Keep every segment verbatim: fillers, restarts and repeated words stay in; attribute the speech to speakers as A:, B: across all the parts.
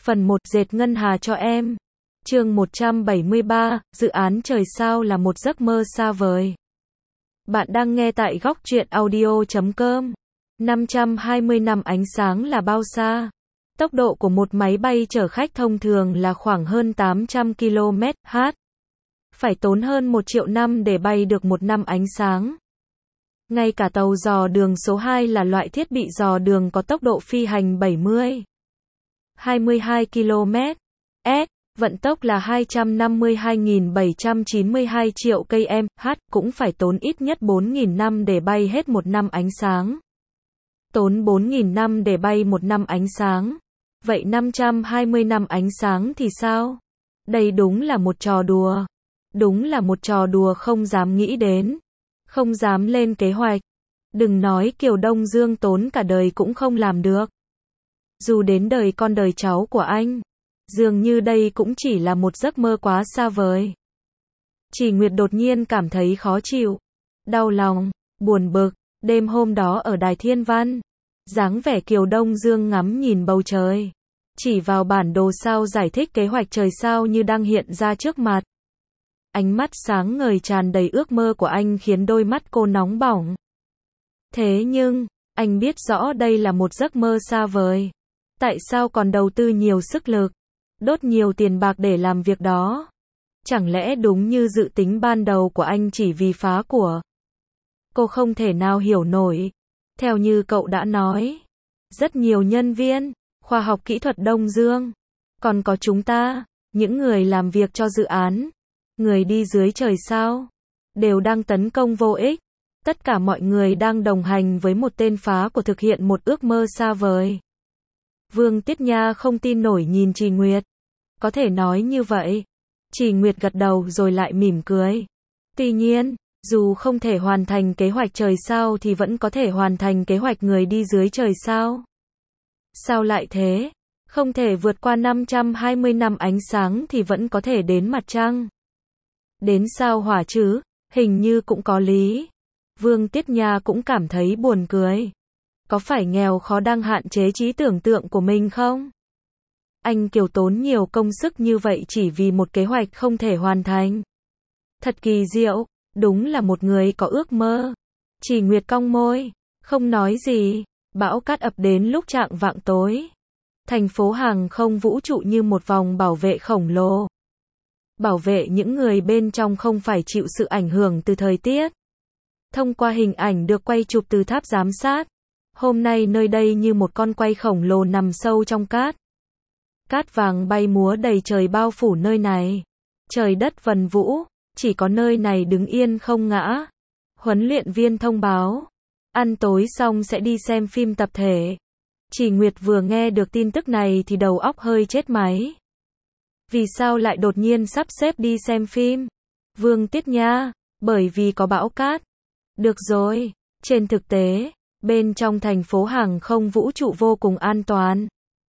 A: Phần một, dệt ngân hà cho em. Chương một trăm bảy mươi ba, dự án trời sao là một giấc mơ xa vời. Bạn đang nghe tại góc truyện audio chấm com. năm trăm hai mươi năm ánh sáng là bao xa? Tốc độ của một máy bay chở khách thông thường là khoảng hơn tám trăm ki lô mét trên giờ. Phải tốn hơn một triệu năm để bay được một năm ánh sáng. Ngay cả tàu dò đường số hai là loại thiết bị dò đường có tốc độ phi hành bảy mươi phẩy hai mươi hai ki lô mét trên giờ, vận tốc là hai trăm năm mươi hai nghìn bảy trăm chín mươi hai triệu ki lô mét trên giờ, cũng phải tốn ít nhất bốn nghìn năm để bay hết một năm ánh sáng. Tốn bốn nghìn năm để bay một năm ánh sáng. Vậy năm trăm hai mươi năm ánh sáng thì sao? Đây đúng là một trò đùa. Đúng là một trò đùa không dám nghĩ đến. Không dám lên kế hoạch. Đừng nói Kiều Đông Dương tốn cả đời cũng không làm được. Dù đến đời con đời cháu của anh, dường như đây cũng chỉ là một giấc mơ quá xa vời. Chỉ Nguyệt đột nhiên cảm thấy khó chịu, đau lòng, buồn bực. Đêm hôm đó ở Đài Thiên Văn, dáng vẻ Kiều Đông Dương ngắm nhìn bầu trời, chỉ vào bản đồ sao giải thích kế hoạch trời sao như đang hiện ra trước mặt. Ánh mắt sáng ngời tràn đầy ước mơ của anh khiến đôi mắt cô nóng bỏng. Thế nhưng, anh biết rõ đây là một giấc mơ xa vời. Tại sao còn đầu tư nhiều sức lực, đốt nhiều tiền bạc để làm việc đó? Chẳng lẽ đúng như dự tính ban đầu của anh chỉ vì phá của? Cô không thể nào hiểu nổi. Theo như cậu đã nói, rất nhiều nhân viên, khoa học kỹ thuật Đông Dương, còn có chúng ta, những người làm việc cho dự án, người đi dưới trời sao, đều đang tấn công vô ích. Tất cả mọi người đang đồng hành với một tên phá của thực hiện một ước mơ xa vời. Vương Tiết Nha không tin nổi nhìn Trì Nguyệt. Có thể nói như vậy. Trì Nguyệt gật đầu rồi lại mỉm cười. Tuy nhiên, dù không thể hoàn thành kế hoạch trời sao thì vẫn có thể hoàn thành kế hoạch người đi dưới trời sao. Sao lại thế? Không thể vượt qua năm trăm hai mươi năm ánh sáng thì vẫn có thể đến mặt trăng. Đến sao Hỏa chứ? Hình như cũng có lý. Vương Tiết Nha cũng cảm thấy buồn cười. Có phải nghèo khó đang hạn chế trí tưởng tượng của mình không? Anh Kiều tốn nhiều công sức như vậy chỉ vì một kế hoạch không thể hoàn thành. Thật kỳ diệu, đúng là một người có ước mơ. Trì Nguyệt cong môi, không nói gì. Bão cát ập đến lúc chạng vạng tối. Thành phố hàng không vũ trụ như một vòng bảo vệ khổng lồ. Bảo vệ những người bên trong không phải chịu sự ảnh hưởng từ thời tiết. Thông qua hình ảnh được quay chụp từ tháp giám sát, hôm nay nơi đây như một con quay khổng lồ nằm sâu trong cát. Cát vàng bay múa đầy trời bao phủ nơi này. Trời đất vần vũ, chỉ có nơi này đứng yên không ngã. Huấn luyện viên thông báo, ăn tối xong sẽ đi xem phim tập thể. Trì Nguyệt vừa nghe được tin tức này thì đầu óc hơi chết máy. Vì sao lại đột nhiên sắp xếp đi xem phim? Vương Tiết Nha, bởi vì có bão cát. Được rồi, trên thực tế, bên trong thành phố hàng không vũ trụ vô cùng an toàn.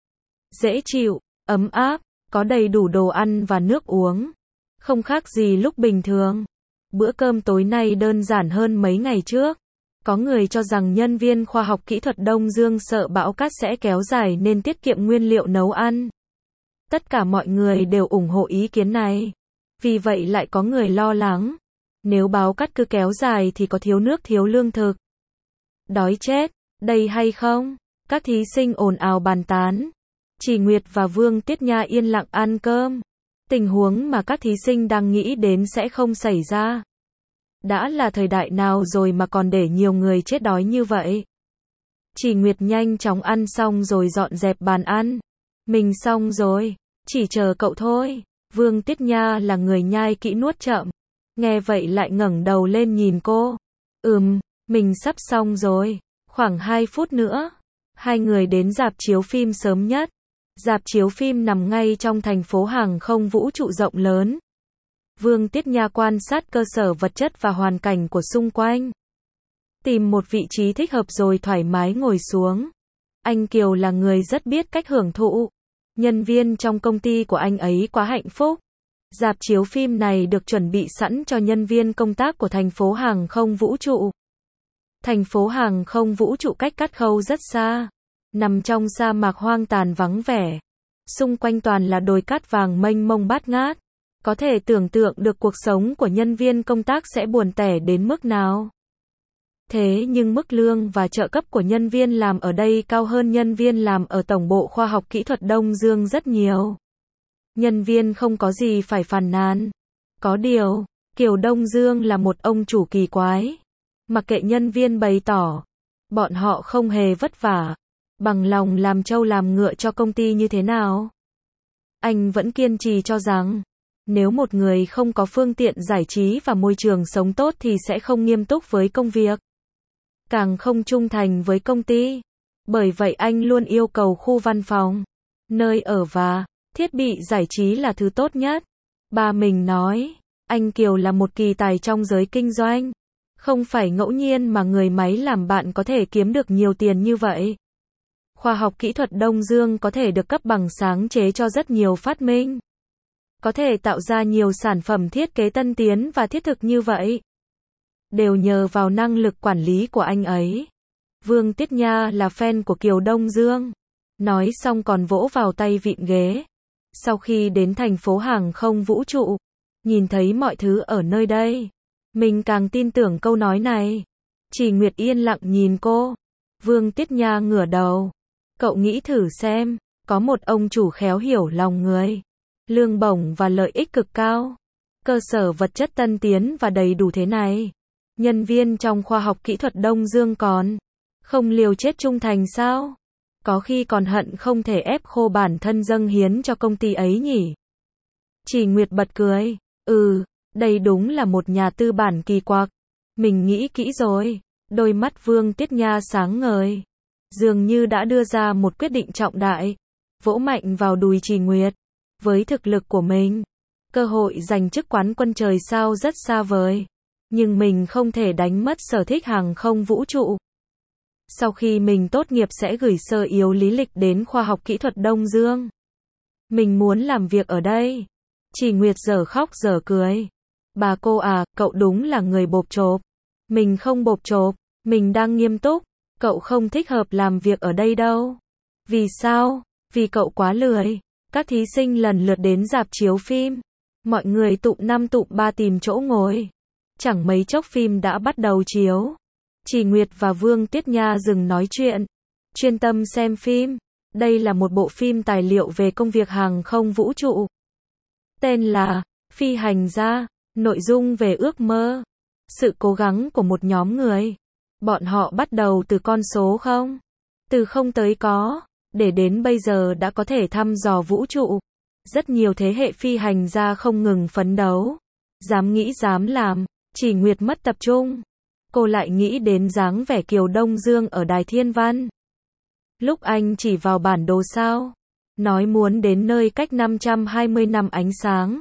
A: Dễ chịu, ấm áp, có đầy đủ đồ ăn và nước uống. Không khác gì lúc bình thường. Bữa cơm tối nay đơn giản hơn mấy ngày trước. Có người cho rằng nhân viên khoa học kỹ thuật Đông Dương sợ bão cát sẽ kéo dài nên tiết kiệm nguyên liệu nấu ăn. Tất cả mọi người đều ủng hộ ý kiến này. Vì vậy lại có người lo lắng. Nếu bão cát cứ kéo dài thì có thiếu nước thiếu lương thực. Đói chết, đây hay không? Các thí sinh ồn ào bàn tán. Trì Nguyệt và Vương Tiết Nha yên lặng ăn cơm. Tình huống mà các thí sinh đang nghĩ đến sẽ không xảy ra. Đã là thời đại nào rồi mà còn để nhiều người chết đói như vậy? Trì Nguyệt nhanh chóng ăn xong rồi dọn dẹp bàn ăn. Mình xong rồi, chỉ chờ cậu thôi. Vương Tiết Nha là người nhai kỹ nuốt chậm. Nghe vậy lại ngẩng đầu lên nhìn cô. Ừm, mình sắp xong rồi. Khoảng hai phút nữa. Hai người đến rạp chiếu phim sớm nhất. Rạp chiếu phim nằm ngay trong thành phố hàng không vũ trụ rộng lớn. Vương Tiết Nha quan sát cơ sở vật chất và hoàn cảnh của xung quanh. Tìm một vị trí thích hợp rồi thoải mái ngồi xuống. Anh Kiều là người rất biết cách hưởng thụ. Nhân viên trong công ty của anh ấy quá hạnh phúc. Rạp chiếu phim này được chuẩn bị sẵn cho nhân viên công tác của thành phố hàng không vũ trụ. Thành phố hàng không vũ trụ cách Cát Khâu rất xa. Nằm trong sa mạc hoang tàn vắng vẻ. Xung quanh toàn là đồi cát vàng mênh mông bát ngát. Có thể tưởng tượng được cuộc sống của nhân viên công tác sẽ buồn tẻ đến mức nào. Thế nhưng mức lương và trợ cấp của nhân viên làm ở đây cao hơn nhân viên làm ở Tổng bộ Khoa học Kỹ thuật Đông Dương rất nhiều. Nhân viên không có gì phải phàn nàn. Có điều, Kiều Đông Dương là một ông chủ kỳ quái. Mặc kệ nhân viên bày tỏ, bọn họ không hề vất vả, bằng lòng làm trâu làm ngựa cho công ty như thế nào. Anh vẫn kiên trì cho rằng, nếu một người không có phương tiện giải trí và môi trường sống tốt thì sẽ không nghiêm túc với công việc, càng không trung thành với công ty. Bởi vậy anh luôn yêu cầu khu văn phòng, nơi ở và thiết bị giải trí là thứ tốt nhất. Ba mình nói, anh Kiều là một kỳ tài trong giới kinh doanh. Không phải ngẫu nhiên mà người máy làm bạn có thể kiếm được nhiều tiền như vậy. Khoa học kỹ thuật Đông Dương có thể được cấp bằng sáng chế cho rất nhiều phát minh. Có thể tạo ra nhiều sản phẩm thiết kế tân tiến và thiết thực như vậy. Đều nhờ vào năng lực quản lý của anh ấy. Vương Tiết Nha là fan của Kiều Đông Dương. Nói xong còn vỗ vào tay vịn ghế. Sau khi đến thành phố hàng không vũ trụ, nhìn thấy mọi thứ ở nơi đây, mình càng tin tưởng câu nói này. Chỉ Nguyệt yên lặng nhìn cô. Vương Tiết Nha ngửa đầu. Cậu nghĩ thử xem, có một ông chủ khéo hiểu lòng người, lương bổng và lợi ích cực cao, cơ sở vật chất tân tiến và đầy đủ thế này. Nhân viên trong khoa học kỹ thuật Đông Dương còn không liều chết trung thành sao? Có khi còn hận không thể ép khô bản thân dâng hiến cho công ty ấy nhỉ? Chỉ Nguyệt bật cười. Ừ, đây đúng là một nhà tư bản kỳ quặc. Mình nghĩ kỹ rồi. Đôi mắt Vương Tiết Nha sáng ngời. Dường như đã đưa ra một quyết định trọng đại. Vỗ mạnh vào đùi Chỉ Nguyệt. Với thực lực của mình, cơ hội giành chức quán quân trời sao rất xa vời. Nhưng mình không thể đánh mất sở thích hàng không vũ trụ. Sau khi mình tốt nghiệp sẽ gửi sơ yếu lý lịch đến khoa học kỹ thuật Đông Dương. Mình muốn làm việc ở đây. Chỉ Nguyệt dở khóc dở cười. Bà cô à, cậu đúng là người bộp chộp. Mình không bộp chộp, mình đang nghiêm túc. Cậu không thích hợp làm việc ở đây đâu. Vì sao? Vì cậu quá lười. Các thí sinh lần lượt đến rạp chiếu phim. Mọi người tụm năm tụm ba tìm chỗ ngồi. Chẳng mấy chốc phim đã bắt đầu chiếu. Chỉ Nguyệt và Vương Tiết Nha dừng nói chuyện, chuyên tâm xem phim. Đây là một bộ phim tài liệu về công việc hàng không vũ trụ. Tên là Phi hành gia, nội dung về ước mơ, sự cố gắng của một nhóm người. Bọn họ bắt đầu từ con số không, từ không tới có, để đến bây giờ đã có thể thăm dò vũ trụ. Rất nhiều thế hệ phi hành gia không ngừng phấn đấu, dám nghĩ dám làm. Chỉ Nguyệt mất tập trung. Cô lại nghĩ đến dáng vẻ Kiều Đông Dương ở Đài Thiên Văn. Lúc anh chỉ vào bản đồ sao, nói muốn đến nơi cách năm trăm hai mươi năm ánh sáng.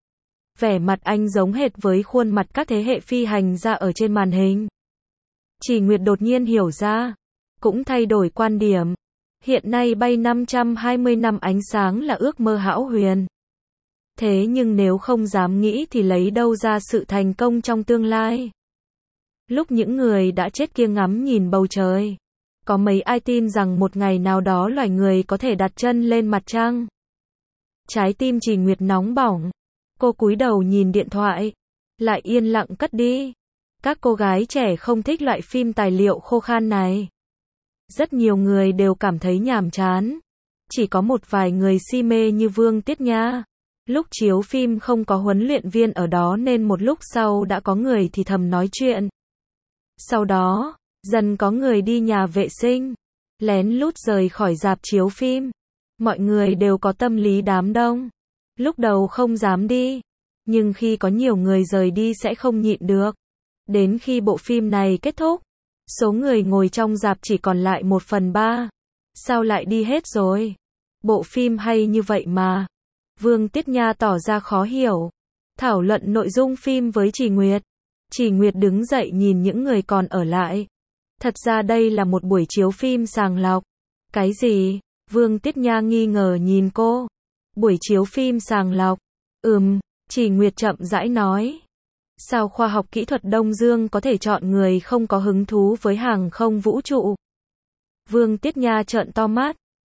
A: Vẻ mặt anh giống hệt với khuôn mặt các thế hệ phi hành gia ở trên màn hình. Chỉ Nguyệt đột nhiên hiểu ra, cũng thay đổi quan điểm. Hiện nay bay năm trăm hai mươi năm ánh sáng là ước mơ hão huyền. Thế nhưng nếu không dám nghĩ thì lấy đâu ra sự thành công trong tương lai? Lúc những người đã chết kia ngắm nhìn bầu trời, có mấy ai tin rằng một ngày nào đó loài người có thể đặt chân lên mặt trăng? Trái tim Chỉ Nguyệt nóng bỏng. Cô cúi đầu nhìn điện thoại, lại yên lặng cất đi. Các cô gái trẻ không thích loại phim tài liệu khô khan này. Rất nhiều người đều cảm thấy nhàm chán. Chỉ có một vài người si mê như Vương Tiết Nha. Lúc chiếu phim không có huấn luyện viên ở đó nên một lúc sau đã có người thì thầm nói chuyện. Sau đó, dần có người đi nhà vệ sinh, lén lút rời khỏi rạp chiếu phim. Mọi người đều có tâm lý đám đông. Lúc đầu không dám đi, nhưng khi có nhiều người rời đi sẽ không nhịn được. Đến khi bộ phim này kết thúc, số người ngồi trong rạp chỉ còn lại một phần ba. Sao lại đi hết rồi? Bộ phim hay như vậy mà. Vương Tiết Nha tỏ ra khó hiểu. Thảo luận nội dung phim với Chỉ Nguyệt. Chỉ Nguyệt đứng dậy nhìn những người còn ở lại. Thật ra đây là một buổi chiếu phim sàng lọc. Cái gì? Vương Tiết Nha nghi ngờ nhìn cô. Buổi chiếu phim sàng lọc. Ừm, Chỉ Nguyệt chậm rãi nói. Sao khoa học kỹ thuật Đông Dương có thể chọn người không có hứng thú với hàng không vũ trụ? Vương Tiết Nha trợn to mắt.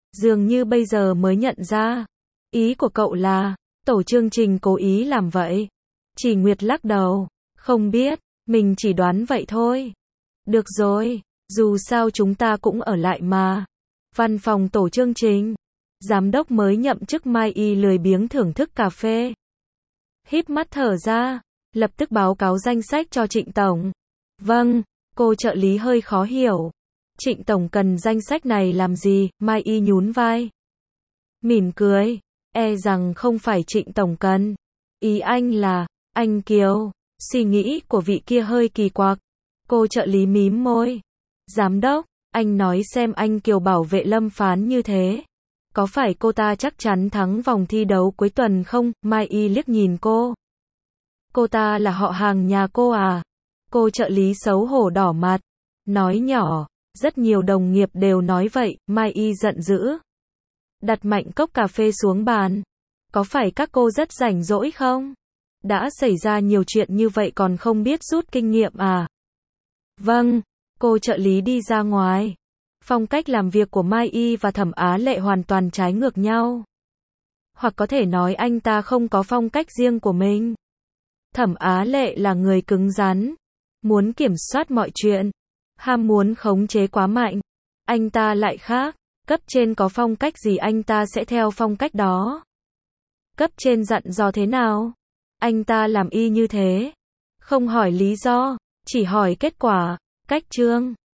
A: Dường như bây giờ mới nhận ra. Ý của cậu là, tổ chương trình cố ý làm vậy. Chỉ Nguyệt lắc đầu. Không biết, mình chỉ đoán vậy thôi. Được rồi, dù sao chúng ta cũng ở lại mà. Văn phòng tổ chương trình. Giám đốc mới nhậm chức Mai Y lười biếng thưởng thức cà phê. Híp mắt thở ra, lập tức báo cáo danh sách cho Trịnh Tổng. Vâng, cô trợ lý hơi khó hiểu. Trịnh Tổng cần danh sách này làm gì? Mai Y nhún vai. Mỉm cười, e rằng không phải Trịnh Tổng cần. Ý anh là, anh Kiều. Suy nghĩ của vị kia hơi kỳ quặc. Cô trợ lý mím môi. Giám đốc, anh nói xem anh Kiều bảo vệ Lâm Phán như thế. Có phải cô ta chắc chắn thắng vòng thi đấu cuối tuần không? Mai Y liếc nhìn cô. Cô ta là họ hàng nhà cô à? Cô trợ lý xấu hổ đỏ mặt. Nói nhỏ, rất nhiều đồng nghiệp đều nói vậy. Mai Y giận dữ. Đặt mạnh cốc cà phê xuống bàn. Có phải các cô rất rảnh rỗi không? Đã xảy ra nhiều chuyện như vậy còn không biết rút kinh nghiệm à? Vâng, cô trợ lý đi ra ngoài. Phong cách làm việc của Mai Y và Thẩm Á Lệ hoàn toàn trái ngược nhau. Hoặc có thể nói anh ta không có phong cách riêng của mình. Thẩm Á Lệ là người cứng rắn, muốn kiểm soát mọi chuyện, ham muốn khống chế quá mạnh. Anh ta lại khác, cấp trên có phong cách gì anh ta sẽ theo phong cách đó. Cấp trên dặn dò thế nào, anh ta làm y như thế. Không hỏi lý do, chỉ hỏi kết quả. Cách chương